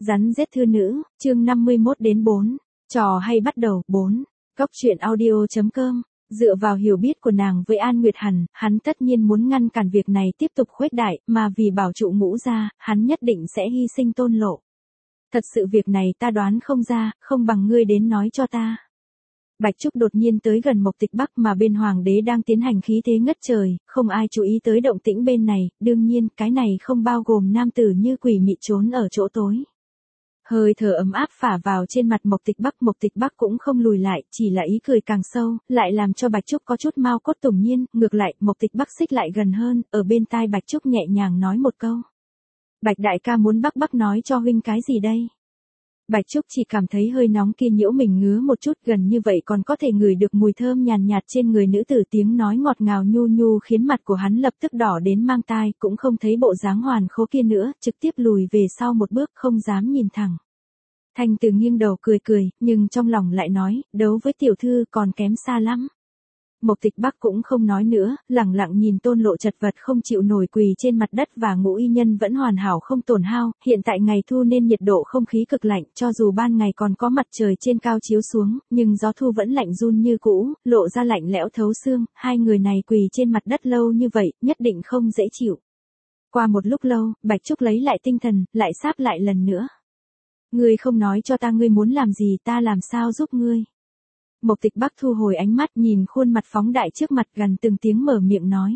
Rắn giết thư nữ, chương 51-4. Trò hay bắt đầu. 4. Góc truyện audio.com. Dựa vào hiểu biết của nàng với An Nguyệt Hàn, hắn tất nhiên muốn ngăn cản việc này tiếp tục khuếch đại, mà vì bảo trụ Ngũ gia, hắn nhất định sẽ hy sinh Tôn Lộ. Thật sự việc này ta đoán không ra, không bằng ngươi đến nói cho ta. Bạch Trúc đột nhiên tới gần Mộc Tịch Bắc mà bên hoàng đế đang tiến hành khí thế ngất trời, không ai chú ý tới động tĩnh bên này, đương nhiên cái này không bao gồm nam tử như quỷ mị trốn ở chỗ tối. Hơi thở ấm áp phả vào trên mặt Mộc Tịch Bắc cũng không lùi lại, chỉ là ý cười càng sâu, lại làm cho Bạch Trúc có chút mau cốt tủng nhiên, ngược lại, Mộc Tịch Bắc xích lại gần hơn, ở bên tai Bạch Trúc nhẹ nhàng nói một câu. Bạch đại ca muốn Bắc nói cho huynh cái gì đây? Bạch Trúc chỉ cảm thấy hơi nóng kia nhiễu mình ngứa một chút, gần như vậy còn có thể ngửi được mùi thơm nhàn nhạt trên người nữ tử, tiếng nói ngọt ngào nhu nhu khiến mặt của hắn lập tức đỏ đến mang tai, cũng không thấy bộ dáng hoàn khố kia nữa, trực tiếp lùi về sau một bước không dám nhìn thẳng. Thanh Từ nghiêng đầu cười, nhưng trong lòng lại nói, đấu với tiểu thư còn kém xa lắm. Mộc Tịch Bắc cũng không nói nữa, lẳng lặng nhìn Tôn Lộ chật vật không chịu nổi quỳ trên mặt đất và Ngũ y nhân vẫn hoàn hảo không tổn hao, hiện tại ngày thu nên nhiệt độ không khí cực lạnh, cho dù ban ngày còn có mặt trời trên cao chiếu xuống, nhưng gió thu vẫn lạnh run như cũ, lộ ra lạnh lẽo thấu xương, hai người này quỳ trên mặt đất lâu như vậy, nhất định không dễ chịu. Qua một lúc lâu, Bạch Trúc lấy lại tinh thần, lại sáp lại lần nữa. Ngươi không nói cho ta ngươi muốn làm gì, ta làm sao giúp ngươi? Mộc Tịch Bắc thu hồi ánh mắt nhìn khuôn mặt phóng đại trước mặt, gần từng tiếng mở miệng nói.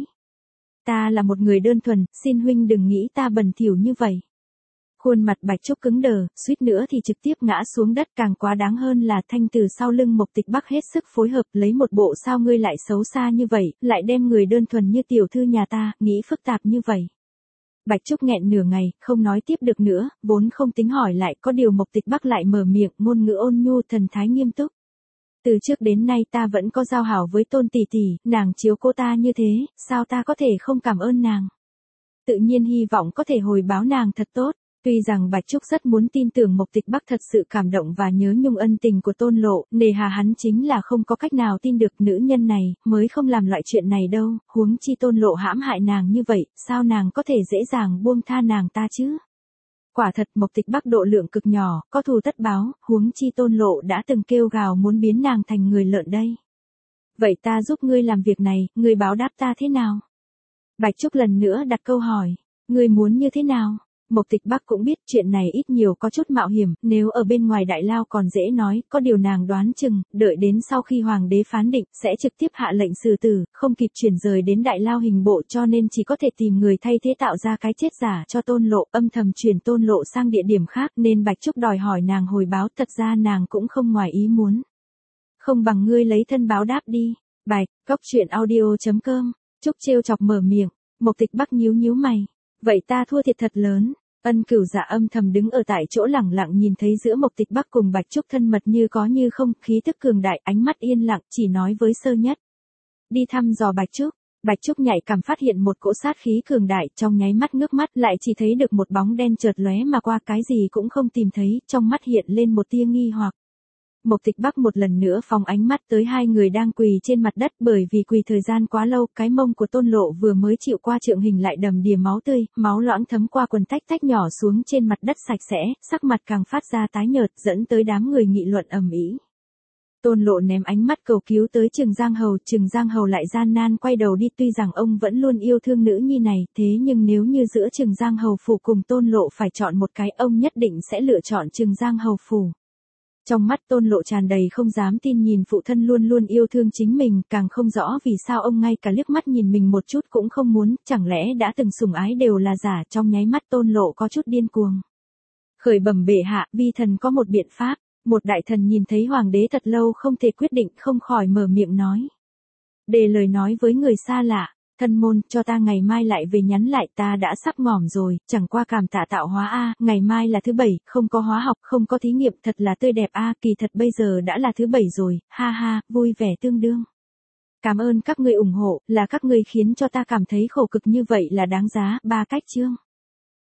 Ta là một người đơn thuần, xin huynh đừng nghĩ ta bẩn thỉu như vậy. Khuôn mặt Bạch Trúc cứng đờ, suýt nữa thì trực tiếp ngã xuống đất, càng quá đáng hơn là Thanh từ sau lưng Mộc Tịch Bắc hết sức phối hợp, lấy một bộ sao ngươi lại xấu xa như vậy, lại đem người đơn thuần như tiểu thư nhà ta, nghĩ phức tạp như vậy. Bạch Trúc nghẹn nửa ngày, không nói tiếp được nữa, vốn không tính hỏi lại, có điều Mộc Tịch Bắc lại mở miệng, ngôn ngữ ôn nhu thần thái nghiêm túc. Từ trước đến nay ta vẫn có giao hảo với Tôn tỷ tỷ, nàng chiếu cố ta như thế, sao ta có thể không cảm ơn nàng? Tự nhiên hy vọng có thể hồi báo nàng thật tốt. Tuy rằng Bạch Trúc rất muốn tin tưởng Mộc Tịch Bắc thật sự cảm động và nhớ nhung ân tình của Tôn Lộ, nề hà hắn chính là không có cách nào tin được nữ nhân này, mới không làm loại chuyện này đâu, huống chi Tôn Lộ hãm hại nàng như vậy, sao nàng có thể dễ dàng buông tha nàng ta chứ? Quả thật Mộc Tịch Bắc độ lượng cực nhỏ, có thù tất báo, huống chi Tôn Lộ đã từng kêu gào muốn biến nàng thành người lợn đây. Vậy ta giúp ngươi làm việc này, ngươi báo đáp ta thế nào? Bạch Trúc lần nữa đặt câu hỏi, ngươi muốn như thế nào? Mộc Tịch Bắc cũng biết chuyện này ít nhiều có chút mạo hiểm, nếu ở bên ngoài đại lao còn dễ nói, có điều nàng đoán chừng, đợi đến sau khi hoàng đế phán định, sẽ trực tiếp hạ lệnh xử tử, không kịp chuyển rời đến đại lao hình bộ, cho nên chỉ có thể tìm người thay thế tạo ra cái chết giả cho Tôn Lộ, âm thầm chuyển Tôn Lộ sang địa điểm khác, nên Bạch Trúc đòi hỏi nàng hồi báo, thật ra nàng cũng không ngoài ý muốn. Không bằng ngươi lấy thân báo đáp đi. Bạch, góc truyện audio.com. Trúc trêu chọc mở miệng. Mộc Tịch Bắc nhíu mày. Vậy ta thua thiệt thật lớn. Ân Cửu Dạ âm thầm đứng ở tại chỗ lẳng lặng nhìn thấy giữa Mộc Tịch Bắc cùng Bạch Trúc thân mật như có như không, khí tức cường đại, ánh mắt yên lặng, chỉ nói với Sơ Nhất. Đi thăm dò Bạch Trúc. Bạch Trúc nhạy cảm phát hiện một cỗ sát khí cường đại, trong nháy mắt ngước mắt lại chỉ thấy được một bóng đen chợt lóe mà qua, cái gì cũng không tìm thấy, trong mắt hiện lên một tia nghi hoặc. Mộc Tịch Bắc một lần nữa phóng ánh mắt tới hai người đang quỳ trên mặt đất, bởi vì quỳ thời gian quá lâu, cái mông của Tôn Lộ vừa mới chịu qua trượng hình lại đầm đìa máu tươi, máu loãng thấm qua quần tách nhỏ xuống trên mặt đất sạch sẽ, sắc mặt càng phát ra tái nhợt, dẫn tới đám người nghị luận ầm ĩ. Tôn Lộ ném ánh mắt cầu cứu tới Trừng Giang Hầu lại gian nan quay đầu đi, tuy rằng ông vẫn luôn yêu thương nữ nhi này, thế nhưng nếu như giữa Trừng Giang Hầu phủ cùng Tôn Lộ phải chọn một cái, ông nhất định sẽ lựa chọn Trừng Giang Hầu phủ. Trong mắt Tôn Lộ tràn đầy không dám tin, nhìn phụ thân luôn luôn yêu thương chính mình, càng không rõ vì sao ông ngay cả liếc mắt nhìn mình một chút cũng không muốn, chẳng lẽ đã từng sủng ái đều là giả? Trong nháy mắt Tôn Lộ có chút điên cuồng. Khởi bẩm bệ hạ, vi thần có một biện pháp. Một đại thần nhìn thấy hoàng đế thật lâu không thể quyết định, không khỏi mở miệng nói. Đề lời nói với người xa lạ. Thân môn, cho ta ngày mai lại về nhắn lại, ta đã sắp ngỏm rồi, chẳng qua cảm tạ tạo hóa a, ngày mai là thứ 7, không có hóa học, không có thí nghiệm, thật là tươi đẹp a, kỳ thật bây giờ đã là thứ 7 rồi, ha ha, vui vẻ tương đương. Cảm ơn các ngươi ủng hộ, là các ngươi khiến cho ta cảm thấy khổ cực như vậy là đáng giá. 3 cách chương.